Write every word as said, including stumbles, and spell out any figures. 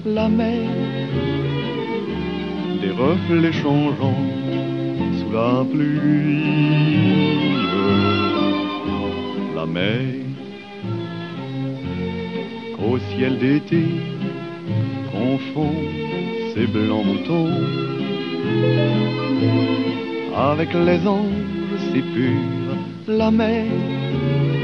la mer, des reflets changeants sous la pluie. La mer, au ciel d'été, confond ses blancs moutons avec les anges si purs. La mer